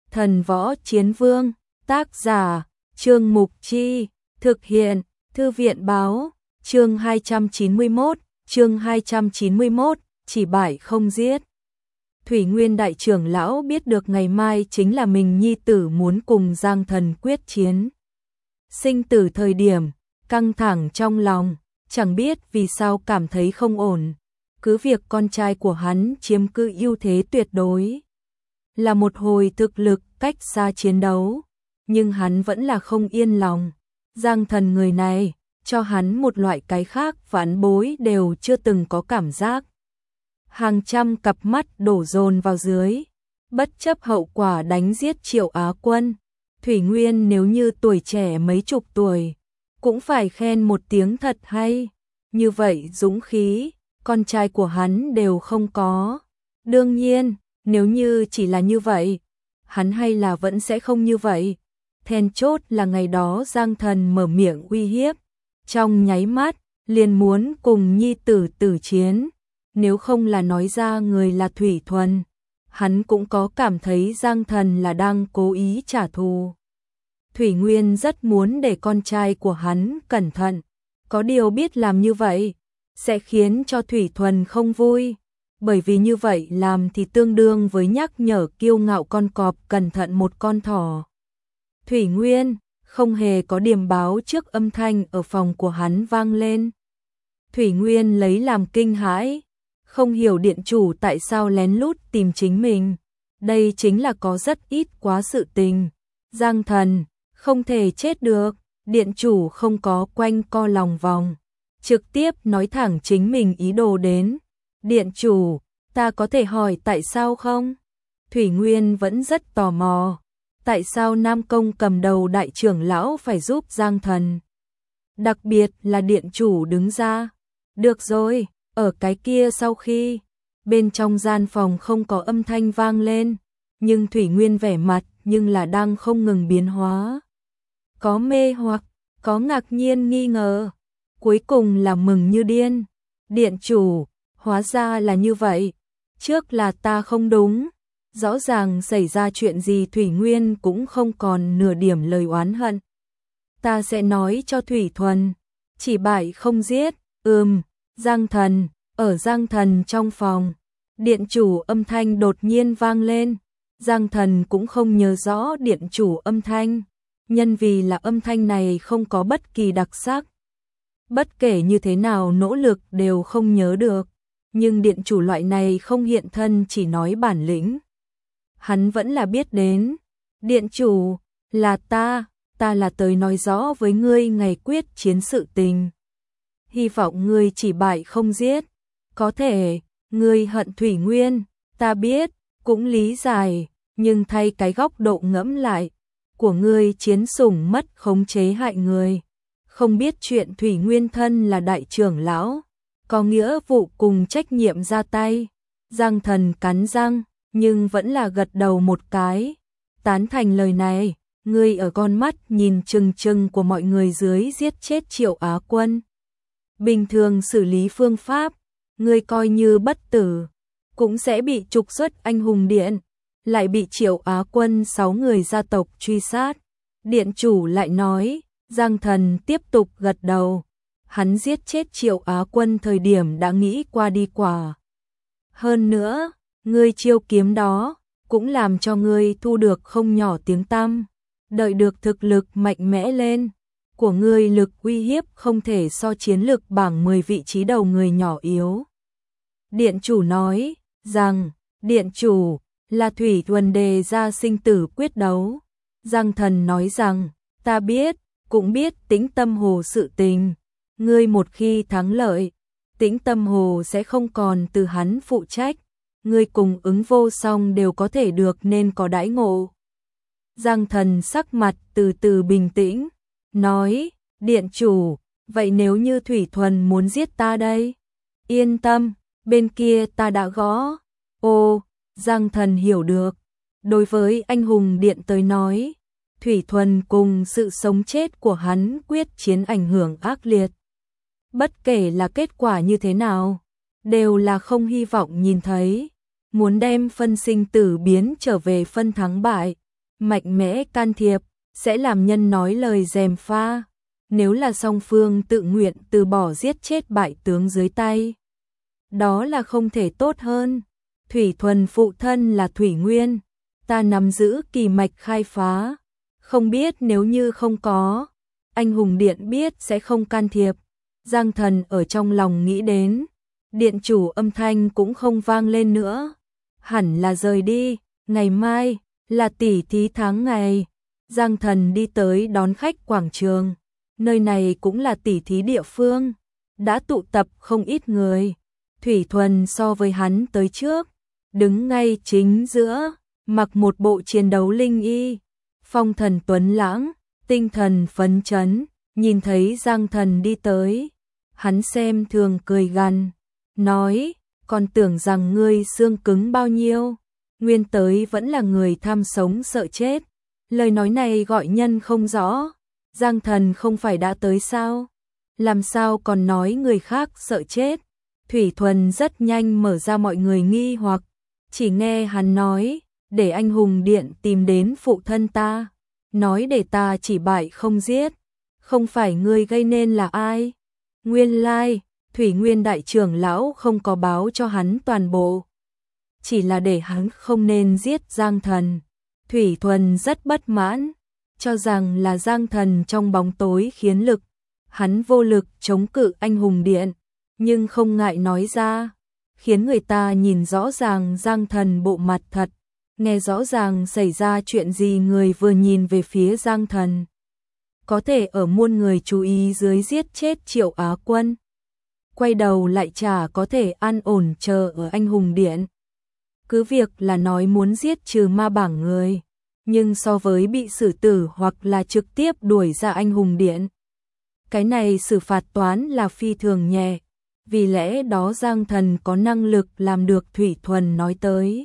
Thần Võ Chiến Vương, tác giả, Trương Mục Chi, thực hiện, Thư viện Báo, chương 291, chỉ bại không giết. Thủy Nguyên đại trưởng lão biết được ngày mai chính là mình nhi tử muốn cùng Giang Thần quyết chiến. Sinh tử thời điểm, căng thẳng trong lòng, chẳng biết vì sao cảm thấy không ổn. Cứ việc con trai của hắn chiếm cứ ưu thế tuyệt đối, là một hồi thực lực cách xa chiến đấu, nhưng hắn vẫn là không yên lòng. Giang Thần người này, cho hắn một loại cái khác vãn bối đều chưa từng có cảm giác. Hàng trăm cặp mắt đổ dồn vào dưới, bất chấp hậu quả đánh giết Triệu Á Quân. Thủy Nguyên nếu như tuổi trẻ mấy chục tuổi, cũng phải khen một tiếng thật hay. Như vậy dũng khí, con trai của hắn đều không có. Đương nhiên, nếu như chỉ là như vậy, hắn hay là vẫn sẽ không như vậy. Then chốt là ngày đó Giang Thần mở miệng uy hiếp, trong nháy mắt, liền muốn cùng nhi tử tử chiến. Nếu không là nói ra người là Thủy Thuần, hắn cũng có cảm thấy Giang Thần là đang cố ý trả thù. Thủy Nguyên rất muốn để con trai của hắn cẩn thận, có điều biết làm như vậy sẽ khiến cho Thủy Thuần không vui, bởi vì như vậy làm thì tương đương với nhắc nhở kiêu ngạo con cọp cẩn thận một con thỏ. Thủy Nguyên không hề có điểm báo trước, âm thanh ở phòng của hắn vang lên. Thủy Nguyên lấy làm kinh hãi, không hiểu điện chủ tại sao lén lút tìm chính mình. Đây chính là có rất ít quá sự tình. Giang Thần không thể chết được. Điện chủ không có quanh co lòng vòng, trực tiếp nói thẳng chính mình ý đồ đến. Điện chủ, ta có thể hỏi tại sao không? Thủy Nguyên vẫn rất tò mò. Tại sao Nam Công cầm đầu đại trưởng lão phải giúp Giang Thần? Đặc biệt là điện chủ đứng ra. Được rồi, ở cái kia sau khi bên trong gian phòng không có âm thanh vang lên, nhưng Thủy Nguyên vẻ mặt nhưng là đang không ngừng biến hóa. Có mê hoặc, có ngạc nhiên nghi ngờ, cuối cùng là mừng như điên. Điện chủ, hóa ra là như vậy, trước là ta không đúng. Rõ ràng xảy ra chuyện gì Thủy Nguyên cũng không còn nửa điểm lời oán hận. Ta sẽ nói cho Thủy Thuần, chỉ bại không giết. Giang Thần, ở Giang Thần trong phòng, điện chủ âm thanh đột nhiên vang lên. Giang Thần cũng không nhớ rõ điện chủ âm thanh, nhân vì là âm thanh này không có bất kỳ đặc sắc. Bất kể như thế nào nỗ lực đều không nhớ được, nhưng điện chủ loại này không hiện thân chỉ nói bản lĩnh, hắn vẫn là biết đến. Điện chủ, là ta là tới nói rõ với ngươi ngày quyết chiến sự tình. Hy vọng ngươi chỉ bại không giết. Có thể, ngươi hận Thủy Nguyên, ta biết, cũng lý giải, nhưng thay cái góc độ ngẫm lại, của ngươi chiến sủng mất khống chế hại người. Không biết chuyện Thủy Nguyên thân là đại trưởng lão, có nghĩa vụ cùng trách nhiệm ra tay. Giang Thần cắn răng, nhưng vẫn là gật đầu một cái. Tán thành lời này, ngươi ở con mắt nhìn chừng chừng của mọi người dưới giết chết Triệu Á Quân. Bình thường xử lý phương pháp, ngươi coi như bất tử, cũng sẽ bị trục xuất anh hùng điện, lại bị Triệu Á Quân 6 người gia tộc truy sát. Điện chủ lại nói. Giang Thần tiếp tục gật đầu, hắn giết chết Triệu Á Quân thời điểm đã nghĩ qua đi quả. Hơn nữa, ngươi chiêu kiếm đó, cũng làm cho ngươi thu được không nhỏ tiếng tăm. Đợi được thực lực mạnh mẽ lên, của ngươi lực uy hiếp không thể so chiến lực bảng 10 vị trí đầu người nhỏ yếu. Điện chủ nói rằng, điện chủ, là Thủy Thuần đề ra sinh tử quyết đấu. Giang Thần nói rằng, ta biết, cũng biết Tĩnh Tâm Hồ sự tình. Ngươi một khi thắng lợi, Tĩnh Tâm Hồ sẽ không còn từ hắn phụ trách. Ngươi cùng Ứng Vô Song đều có thể được nên có đãi ngộ. Giang Thần sắc mặt từ từ bình tĩnh, nói, điện chủ, vậy nếu như Thủy Thuần muốn giết ta đây? Yên tâm, bên kia ta đã gõ. Ô, Giang Thần hiểu được. Đối với anh hùng điện tới nói, Thủy Thuần cùng sự sống chết của hắn quyết chiến ảnh hưởng ác liệt. Bất kể là kết quả như thế nào, đều là không hy vọng nhìn thấy. Muốn đem phân sinh tử biến trở về phân thắng bại, mạnh mẽ can thiệp, sẽ làm nhân nói lời gièm pha. Nếu là song phương tự nguyện từ bỏ giết chết bại tướng dưới tay, đó là không thể tốt hơn. Thủy Thuần phụ thân là Thủy Nguyên, ta nắm giữ kỳ mạch khai phá, không biết nếu như không có, anh hùng điện biết sẽ không can thiệp. Giang Thần ở trong lòng nghĩ đến, điện chủ âm thanh cũng không vang lên nữa, hẳn là rời đi, ngày mai là tỷ thí tháng ngày. Giang Thần đi tới đón khách quảng trường, nơi này cũng là tỷ thí địa phương, đã tụ tập không ít người. Thủy Thuần so với hắn tới trước, đứng ngay chính giữa, mặc một bộ chiến đấu linh y, phong thần tuấn lãng, tinh thần phấn chấn, nhìn thấy Giang Thần đi tới, hắn xem thường cười gằn, nói, còn tưởng rằng ngươi xương cứng bao nhiêu, nguyên tới vẫn là người tham sống sợ chết. Lời nói này gọi nhân không rõ, Giang Thần không phải đã tới sao? Làm sao còn nói người khác sợ chết? Thủy Thuần rất nhanh mở ra mọi người nghi hoặc, chỉ nghe hắn nói, để anh hùng điện tìm đến phụ thân ta, nói để ta chỉ bại không giết, không phải ngươi gây nên là ai? Nguyên lai, Thủy Nguyên đại trưởng lão không có báo cho hắn toàn bộ, chỉ là để hắn không nên giết Giang Thần. Thủy Thuần rất bất mãn, cho rằng là Giang Thần trong bóng tối khiến lực, hắn vô lực chống cự anh hùng điện, nhưng không ngại nói ra, khiến người ta nhìn rõ ràng Giang Thần bộ mặt thật, nghe rõ ràng xảy ra chuyện gì. Người vừa nhìn về phía Giang Thần, có thể ở muôn người chú ý dưới giết chết Triệu Á Quân, quay đầu lại chả có thể an ổn chờ ở anh hùng điện. Cứ việc là nói muốn giết trừ ma bảng người, nhưng so với bị xử tử hoặc là trực tiếp đuổi ra anh hùng điện, cái này xử phạt toán là phi thường nhẹ, vì lẽ đó Giang Thần có năng lực làm được. Thủy Thuần nói tới,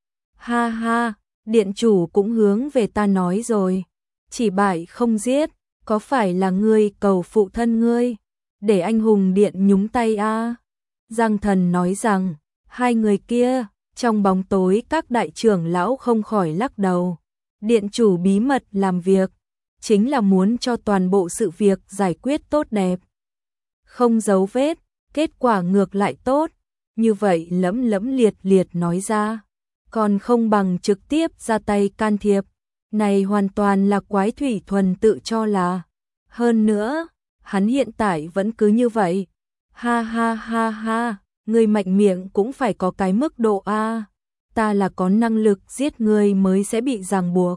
ha ha, điện chủ cũng hướng về ta nói rồi, chỉ bại không giết, có phải là ngươi cầu phụ thân ngươi, để anh hùng điện nhúng tay a? Giang Thần nói rằng, hai người kia, trong bóng tối các đại trưởng lão không khỏi lắc đầu, điện chủ bí mật làm việc, chính là muốn cho toàn bộ sự việc giải quyết tốt đẹp, không giấu vết, kết quả ngược lại tốt, như vậy lẫm lẫm liệt liệt nói ra, còn không bằng trực tiếp ra tay can thiệp, này hoàn toàn là quái. Thủy Thuần tự cho là, hơn nữa, hắn hiện tại vẫn cứ như vậy, ha ha ha ha, người mạnh miệng cũng phải có cái mức độ a, ta là có năng lực giết ngươi mới sẽ bị ràng buộc,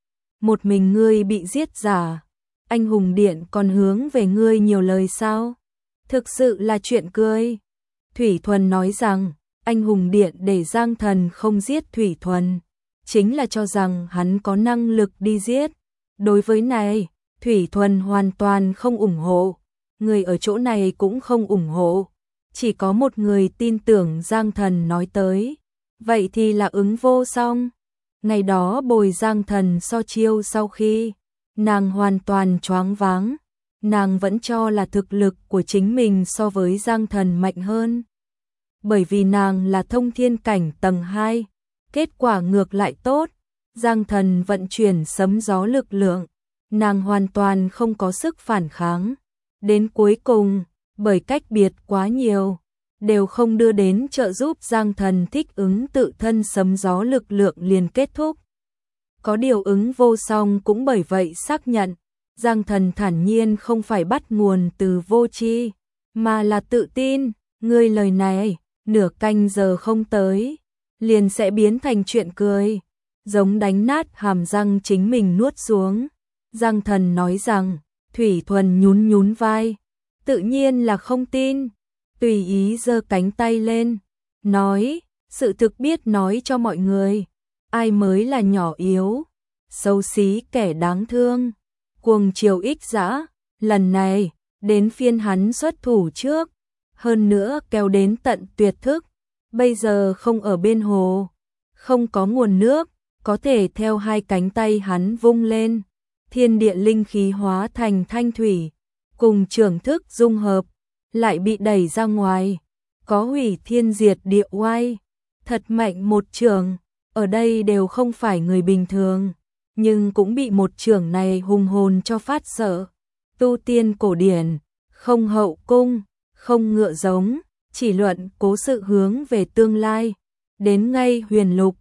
một mình ngươi bị giết giả, anh hùng điện còn hướng về ngươi nhiều lời sao? Thực sự là chuyện cười. Thủy Thuần nói rằng, anh hùng điện để Giang Thần không giết Thủy Thuần, chính là cho rằng hắn có năng lực đi giết. Đối với này, Thủy Thuần hoàn toàn không ủng hộ, người ở chỗ này cũng không ủng hộ, chỉ có một người tin tưởng Giang Thần nói tới, vậy thì là Ứng Vô Song. Ngày đó bồi Giang Thần so chiêu sau khi, nàng hoàn toàn choáng váng, nàng vẫn cho là thực lực của chính mình so với Giang Thần mạnh hơn. Bởi vì nàng là thông thiên cảnh tầng 2, kết quả ngược lại tốt, Giang Thần vận chuyển sấm gió lực lượng, nàng hoàn toàn không có sức phản kháng. Đến cuối cùng, bởi cách biệt quá nhiều, đều không đưa đến trợ giúp Giang Thần thích ứng tự thân sấm gió lực lượng liền kết thúc. Có điều Ứng Vô Song cũng bởi vậy xác nhận, Giang Thần thản nhiên không phải bắt nguồn từ vô tri, mà là tự tin, ngươi lời này, nửa canh giờ không tới, liền sẽ biến thành chuyện cười, giống đánh nát hàm răng chính mình nuốt xuống. Giang Thần nói rằng, Thủy Thuần nhún nhún vai, tự nhiên là không tin, tùy ý giơ cánh tay lên, nói, sự thực biết nói cho mọi người, ai mới là nhỏ yếu, xấu xí kẻ đáng thương, cuồng chiều ích dã, lần này, đến phiên hắn xuất thủ trước, hơn nữa kéo đến tận tuyệt thức, bây giờ không ở bên hồ, không có nguồn nước, có thể theo hai cánh tay hắn vung lên, thiên địa linh khí hóa thành thanh thủy, cùng trưởng thức dung hợp, lại bị đẩy ra ngoài, có hủy thiên diệt địa oai, thật mạnh một trường, ở đây đều không phải người bình thường, nhưng cũng bị một chưởng này hùng hồn cho phát sợ. Tu tiên cổ điển, không hậu cung, không ngựa giống, chỉ luận cố sự hướng về tương lai. Đến ngay huyền lục,